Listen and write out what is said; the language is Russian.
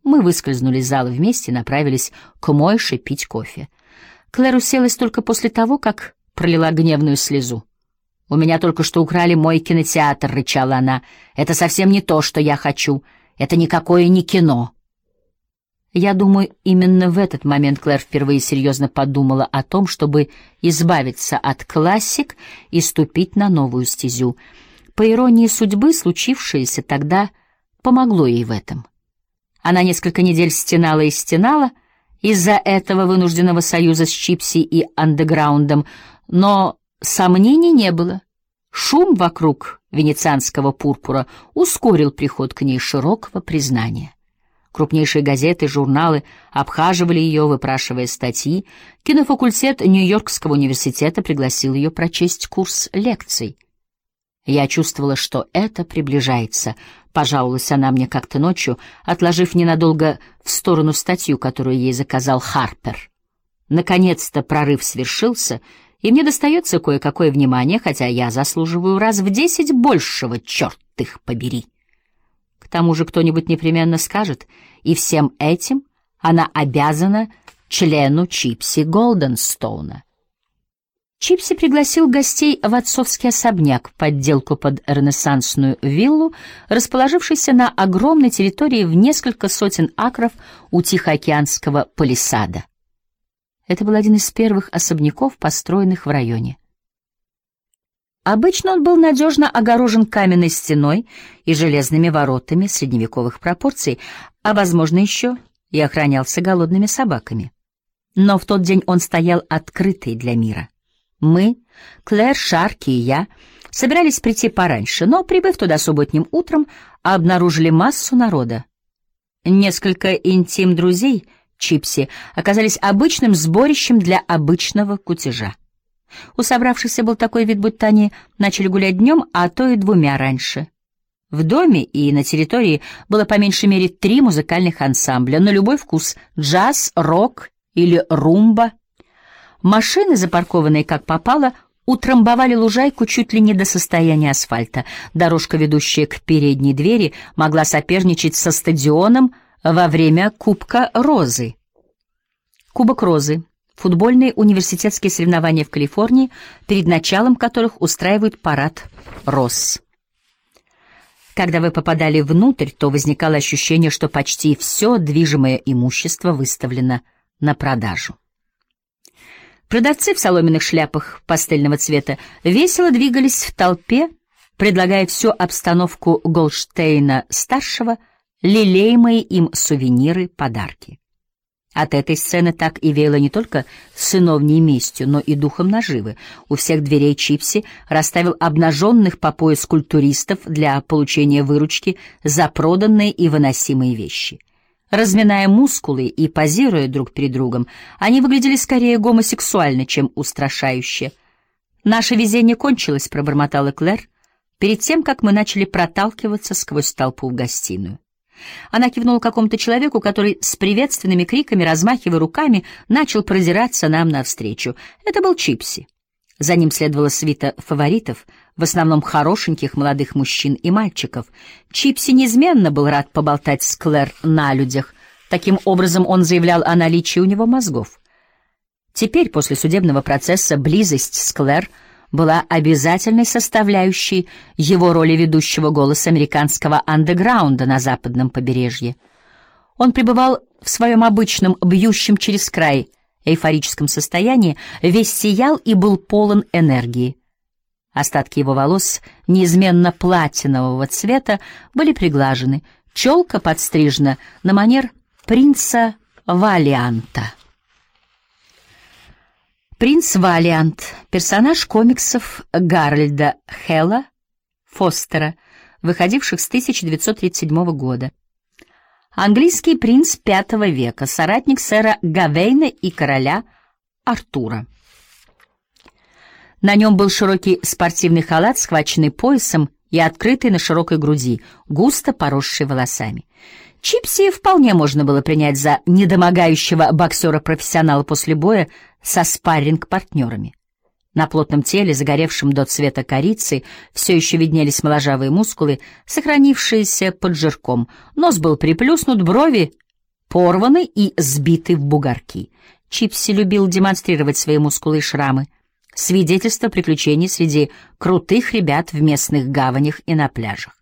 Мы выскользнули из зала вместе и направились к Мойше пить кофе. Клэр уселась только после того, как пролила гневную слезу. «У меня только что украли мой кинотеатр», — рычала она. «Это совсем не то, что я хочу. Это никакое не кино». Я думаю, именно в этот момент Клэр впервые серьезно подумала о том, чтобы избавиться от классик и ступить на новую стезю. По иронии судьбы, случившееся тогда помогло ей в этом. Она несколько недель стенала и стенала из-за этого вынужденного союза с Чипси и андеграундом, но сомнений не было. Шум вокруг венецианского пурпура ускорил приход к ней широкого признания. Крупнейшие газеты, журналы обхаживали ее, выпрашивая статьи. Кинофакультет Нью-Йоркского университета пригласил ее прочесть курс лекций. «Я чувствовала, что это приближается», — пожаловалась она мне как-то ночью, отложив ненадолго в сторону статью, которую ей заказал Харпер. «Наконец-то прорыв свершился, и мне достается кое-какое внимание, хотя я заслуживаю раз в 10 большего, черт их побери». К тому же кто-нибудь непременно скажет, и всем этим она обязана члену Чипси Голденстоуна. Чипси пригласил гостей в отцовский особняк, подделку под ренессансную виллу, расположившийся на огромной территории в несколько сотен акров у Тихоокеанского палисада. Это был один из первых особняков, построенных в районе. Обычно он был надежно огорожен каменной стеной и железными воротами средневековых пропорций, а, возможно, еще и охранялся голодными собаками. Но в тот день он стоял открытый для мира. Мы, Клэр, Шарки и я, собирались прийти пораньше, но, прибыв туда субботним утром, обнаружили массу народа. Несколько интим-друзей Чипси оказались обычным сборищем для обычного кутежа. У собравшихся был такой вид, будто они начали гулять днем, а то и 2 раньше. В доме и на территории было по меньшей мере 3 музыкальных ансамбля, на любой вкус — джаз, рок или румба. Машины, запаркованные как попало, утрамбовали лужайку чуть ли не до состояния асфальта. Дорожка, ведущая к передней двери, могла соперничать со стадионом во время Кубка Розы. Кубок Розы — футбольные университетские соревнования в Калифорнии, перед началом которых устраивают парад роз. Когда вы попадали внутрь, то возникало ощущение, что почти все движимое имущество выставлено на продажу. Продавцы в соломенных шляпах пастельного цвета весело двигались в толпе, предлагая всю обстановку Голдштейна-старшего, лелеемые им сувениры, подарки. От этой сцены так и веяло не только сыновней местью, но и духом наживы. У всех дверей Чипси расставил обнаженных по пояс культуристов для получения выручки за проданные и выносимые вещи. Разминая мускулы и позируя друг перед другом, они выглядели скорее гомосексуально, чем устрашающе. «Наше везение кончилось», — пробормотала Клэр, перед тем, как мы начали проталкиваться сквозь толпу в гостиную. Она кивнула какому-то человеку, который с приветственными криками, размахивая руками, начал продираться нам навстречу. Это был Чипси. За ним следовала свита фаворитов, в основном хорошеньких молодых мужчин и мальчиков. Чипси неизменно был рад поболтать с Клэр на людях. Таким образом, он заявлял о наличии у него мозгов. Теперь, после судебного процесса, близость с Клэр была обязательной составляющей его роли ведущего голоса американского андеграунда на западном побережье. Он пребывал в своем обычном, бьющем через край, эйфорическом состоянии, весь сиял и был полон энергии. Остатки его волос, неизменно платинового цвета, были приглажены, челка подстрижена на манер принца Валианта. Принц Валиант — персонаж комиксов Гарольда Хэлла Фостера, выходивших с 1937 года. Английский принц V века, соратник сэра Гавейна и короля Артура. На нем был широкий спортивный халат, схваченный поясом и открытый на широкой груди, густо поросший волосами. Чипси вполне можно было принять за недомогающего боксера-профессионала после боя со спарринг-партнерами. На плотном теле, загоревшем до цвета корицы, все еще виднелись моложавые мускулы, сохранившиеся под жирком. Нос был приплюснут, брови порваны и сбиты в бугорки. Чипси любил демонстрировать свои мускулы и шрамы, свидетельство приключений среди крутых ребят в местных гаванях и на пляжах.